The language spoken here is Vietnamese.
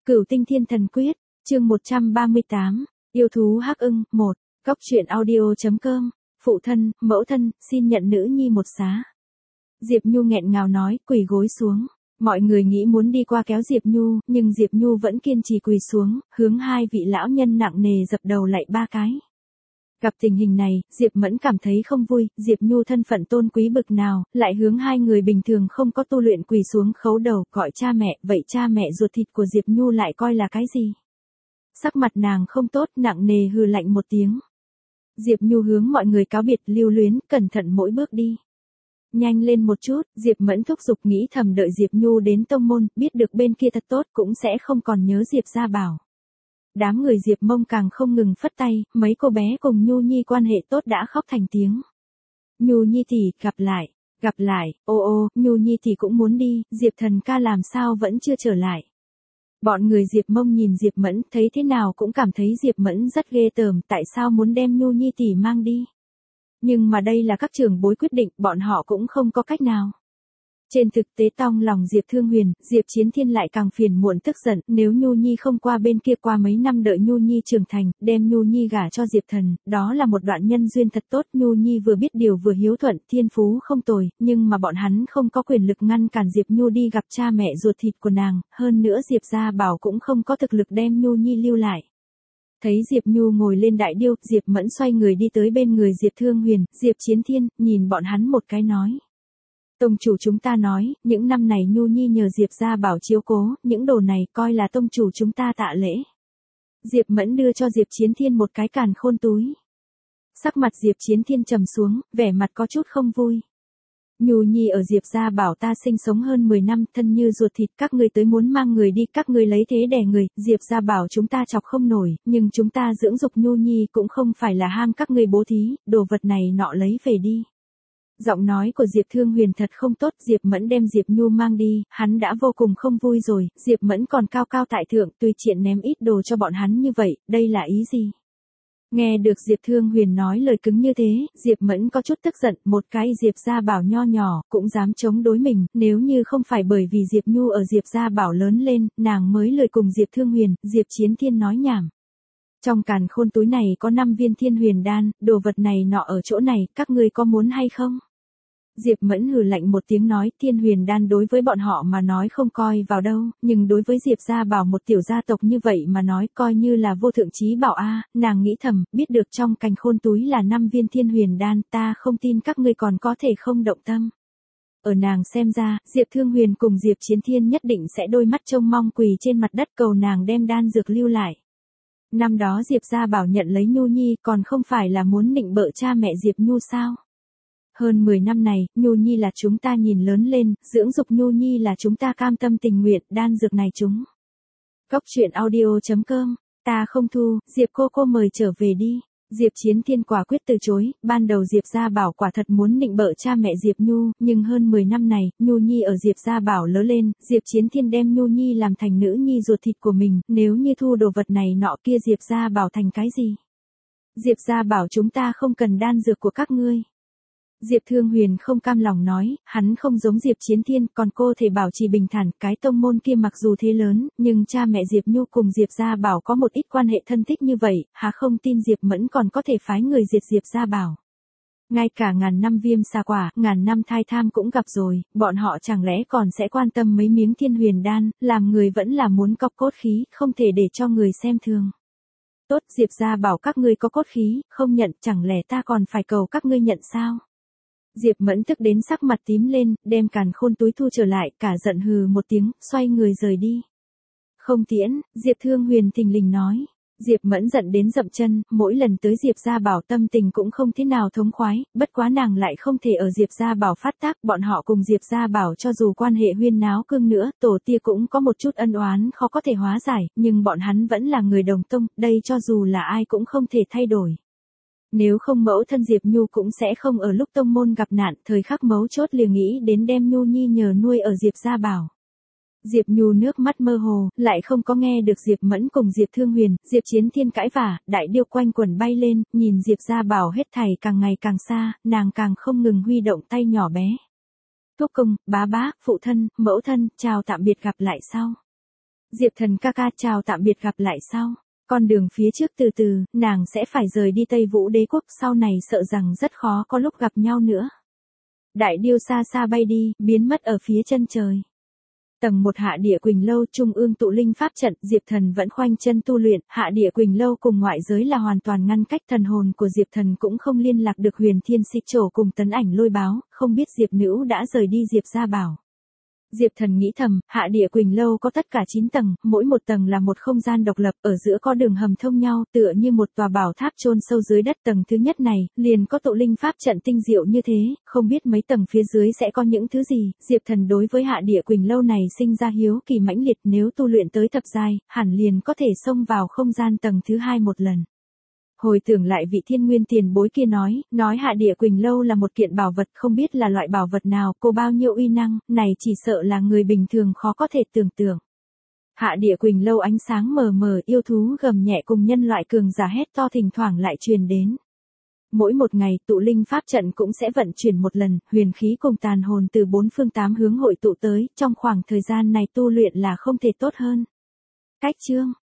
Cửu Tinh Thiên Thần Quyết, chương 138, yêu thú hắc ưng, 1, Cóc truyện audio.com, phụ thân, mẫu thân, xin nhận nữ nhi một xá. Diệp Nhu nghẹn ngào nói, quỳ gối xuống. Mọi người nghĩ muốn đi qua kéo Diệp Nhu, nhưng Diệp Nhu vẫn kiên trì quỳ xuống, hướng hai vị lão nhân nặng nề dập đầu lạy ba cái. Gặp tình hình này, Diệp Mẫn cảm thấy không vui, Diệp Nhu thân phận tôn quý bực nào, lại hướng hai người bình thường không có tu luyện quỳ xuống khấu đầu, gọi cha mẹ, vậy cha mẹ ruột thịt của Diệp Nhu lại coi là cái gì? Sắc mặt nàng không tốt, nặng nề hừ lạnh một tiếng. Diệp Nhu hướng mọi người cáo biệt, lưu luyến, cẩn thận mỗi bước đi. Nhanh lên một chút, Diệp Mẫn thúc giục, nghĩ thầm đợi Diệp Nhu đến tông môn, biết được bên kia thật tốt cũng sẽ không còn nhớ Diệp Gia Bảo. Đám người Diệp Mông càng không ngừng phất tay, mấy cô bé cùng Nhu Nhi quan hệ tốt đã khóc thành tiếng. Nhu Nhi tỷ, gặp lại, ô, Nhu Nhi tỷ cũng muốn đi, Diệp Thần ca làm sao vẫn chưa trở lại. Bọn người Diệp Mông nhìn Diệp Mẫn, thấy thế nào cũng cảm thấy Diệp Mẫn rất ghê tởm, tại sao muốn đem Nhu Nhi tỷ mang đi. Nhưng mà đây là các trưởng bối quyết định, bọn họ cũng không có cách nào. Trên thực tế trong lòng Diệp Thương Huyền, Diệp Chiến Thiên lại càng phiền muộn tức giận, nếu Nhu Nhi không qua bên kia qua mấy năm đợi Nhu Nhi trưởng thành, đem Nhu Nhi gả cho Diệp Thần, đó là một đoạn nhân duyên thật tốt. Nhu Nhi vừa biết điều vừa hiếu thuận, thiên phú không tồi, nhưng mà bọn hắn không có quyền lực ngăn cản Diệp Nhu đi gặp cha mẹ ruột thịt của nàng, hơn nữa Diệp Gia Bảo cũng không có thực lực đem Nhu Nhi lưu lại. Thấy Diệp Nhu ngồi lên đại điêu, Diệp Mẫn xoay người đi tới bên người Diệp Thương Huyền, Diệp Chiến Thiên, nhìn bọn hắn một cái nói. Tông chủ chúng ta nói, những năm này Nhu Nhi nhờ Diệp Gia Bảo chiếu cố, những đồ này coi là tông chủ chúng ta tạ lễ. Diệp Mẫn đưa cho Diệp Chiến Thiên một cái càn khôn túi. Sắc mặt Diệp Chiến Thiên trầm xuống, vẻ mặt có chút không vui. Nhu Nhi ở Diệp Gia Bảo ta sinh sống hơn 10 năm, thân như ruột thịt, các ngươi tới muốn mang người đi, các ngươi lấy thế đè người, Diệp Gia Bảo chúng ta chọc không nổi, nhưng chúng ta dưỡng dục Nhu Nhi cũng không phải là ham các ngươi bố thí, đồ vật này nọ lấy về đi. Giọng nói của Diệp Thương Huyền thật không tốt, Diệp Mẫn đem Diệp Nhu mang đi, hắn đã vô cùng không vui rồi, Diệp Mẫn còn cao cao tại thượng, tùy tiện ném ít đồ cho bọn hắn như vậy, đây là ý gì? Nghe được Diệp Thương Huyền nói lời cứng như thế, Diệp Mẫn có chút tức giận, một cái Diệp Gia Bảo nho nhỏ, cũng dám chống đối mình, nếu như không phải bởi vì Diệp Nhu ở Diệp Gia Bảo lớn lên, nàng mới lời cùng Diệp Thương Huyền, Diệp Chiến Thiên nói nhảm. Trong càn khôn túi này có 5 viên thiên huyền đan, đồ vật này nọ ở chỗ này, các ngươi có muốn hay không? Diệp Mẫn hừ lạnh một tiếng nói, thiên huyền đan đối với bọn họ mà nói không coi vào đâu, nhưng đối với Diệp Gia Bảo một tiểu gia tộc như vậy mà nói coi như là vô thượng chí bảo a. Nàng nghĩ thầm, biết được trong càn khôn túi là 5 viên thiên huyền đan, ta không tin các ngươi còn có thể không động tâm. Ở nàng xem ra, Diệp Thương Huyền cùng Diệp Chiến Thiên nhất định sẽ đôi mắt trông mong quỳ trên mặt đất cầu nàng đem đan dược lưu lại. Năm đó Diệp Gia Bảo nhận lấy Nhu Nhi còn không phải là muốn nịnh bợ cha mẹ Diệp Nhu sao? Hơn 10 năm này, Nhu Nhi là chúng ta nhìn lớn lên, dưỡng dục Nhu Nhi là chúng ta cam tâm tình nguyện, đan dược này chúng. Cóc truyện audio.com, ta không thu, Diệp cô mời trở về đi. Diệp Chiến Thiên quả quyết từ chối, ban đầu Diệp Gia Bảo quả thật muốn nịnh bợ cha mẹ Diệp Nhu, nhưng hơn 10 năm này, Nhu Nhi ở Diệp Gia Bảo lớn lên, Diệp Chiến Thiên đem Nhu Nhi làm thành nữ nhi ruột thịt của mình, nếu như thu đồ vật này nọ kia Diệp Gia Bảo thành cái gì? Diệp Gia Bảo chúng ta không cần đan dược của các ngươi. Diệp Thương Huyền không cam lòng nói, hắn không giống Diệp Chiến Thiên, còn cô thể bảo trì bình thản, cái tông môn kia mặc dù thế lớn, nhưng cha mẹ Diệp Nhu cùng Diệp Gia Bảo có một ít quan hệ thân thích như vậy, há không tin Diệp Mẫn còn có thể phái người diệt Diệp Gia Bảo. Ngay cả ngàn năm viêm xa quả, ngàn năm thai tham cũng gặp rồi, bọn họ chẳng lẽ còn sẽ quan tâm mấy miếng thiên huyền đan, làm người vẫn là muốn cọc cốt khí, không thể để cho người xem thường. Tốt, Diệp Gia Bảo các ngươi có cốt khí, không nhận, chẳng lẽ ta còn phải cầu các ngươi nhận sao? Diệp Mẫn tức đến sắc mặt tím lên, đem càn khôn túi thu trở lại, cả giận hừ một tiếng, xoay người rời đi. Không tiễn, Diệp Thương Huyền thình lình nói. Diệp Mẫn giận đến dậm chân, mỗi lần tới Diệp Gia Bảo tâm tình cũng không thế nào thống khoái, bất quá nàng lại không thể ở Diệp Gia Bảo phát tác, bọn họ cùng Diệp Gia Bảo cho dù quan hệ huyên náo cương nữa, tổ tia cũng có một chút ân oán khó có thể hóa giải, nhưng bọn hắn vẫn là người đồng tông, đây cho dù là ai cũng không thể thay đổi. Nếu không mẫu thân Diệp Nhu cũng sẽ không ở lúc tông môn gặp nạn, thời khắc mấu chốt liền nghĩ đến đem Nhu Nhi nhờ nuôi ở Diệp Gia Bảo. Diệp Nhu nước mắt mơ hồ, lại không có nghe được Diệp Mẫn cùng Diệp Thương Huyền, Diệp Chiến Thiên cãi vả, đại điêu quanh quẩn bay lên, nhìn Diệp Gia Bảo hết thảy càng ngày càng xa, nàng càng không ngừng huy động tay nhỏ bé. Thúc công, bá bá, phụ thân, mẫu thân, chào tạm biệt gặp lại sau. Diệp Thần ca ca chào tạm biệt gặp lại sau. Con đường phía trước từ từ, nàng sẽ phải rời đi Tây Vũ Đế quốc, sau này sợ rằng rất khó có lúc gặp nhau nữa. Đại điêu xa xa bay đi, biến mất ở phía chân trời. Tầng 1 Hạ Địa Quỳnh Lâu, trung ương tụ linh pháp trận, Diệp Thần vẫn khoanh chân tu luyện, Hạ Địa Quỳnh Lâu cùng ngoại giới là hoàn toàn ngăn cách, thần hồn của Diệp Thần cũng không liên lạc được Huyền Thiên Xích Trổ cùng Tấn Ảnh Lôi Báo, không biết Diệp Nữu đã rời đi Diệp gia bảo. Diệp Thần nghĩ thầm, Hạ Địa Quỳnh Lâu có tất cả 9 tầng, mỗi một tầng là một không gian độc lập, ở giữa có đường hầm thông nhau, tựa như một tòa bảo tháp chôn sâu dưới đất. Tầng thứ nhất này, liền có tụ linh pháp trận tinh diệu như thế, không biết mấy tầng phía dưới sẽ có những thứ gì. Diệp Thần đối với Hạ Địa Quỳnh Lâu này sinh ra hiếu kỳ mãnh liệt, nếu tu luyện tới thập giai, hẳn liền có thể xông vào không gian tầng thứ 2 một lần. Hồi tưởng lại vị thiên nguyên tiền bối kia nói Hạ Địa Quỳnh Lâu là một kiện bảo vật, không biết là loại bảo vật nào, cô bao nhiêu uy năng, này chỉ sợ là người bình thường khó có thể tưởng tượng. Hạ Địa Quỳnh Lâu ánh sáng mờ mờ, yêu thú gầm nhẹ cùng nhân loại cường giả hét to thỉnh thoảng lại truyền đến. Mỗi một ngày, tụ linh pháp trận cũng sẽ vận chuyển một lần, huyền khí cùng tàn hồn từ 4 phương 8 hướng hội tụ tới, trong khoảng thời gian này tu luyện là không thể tốt hơn. Cách chương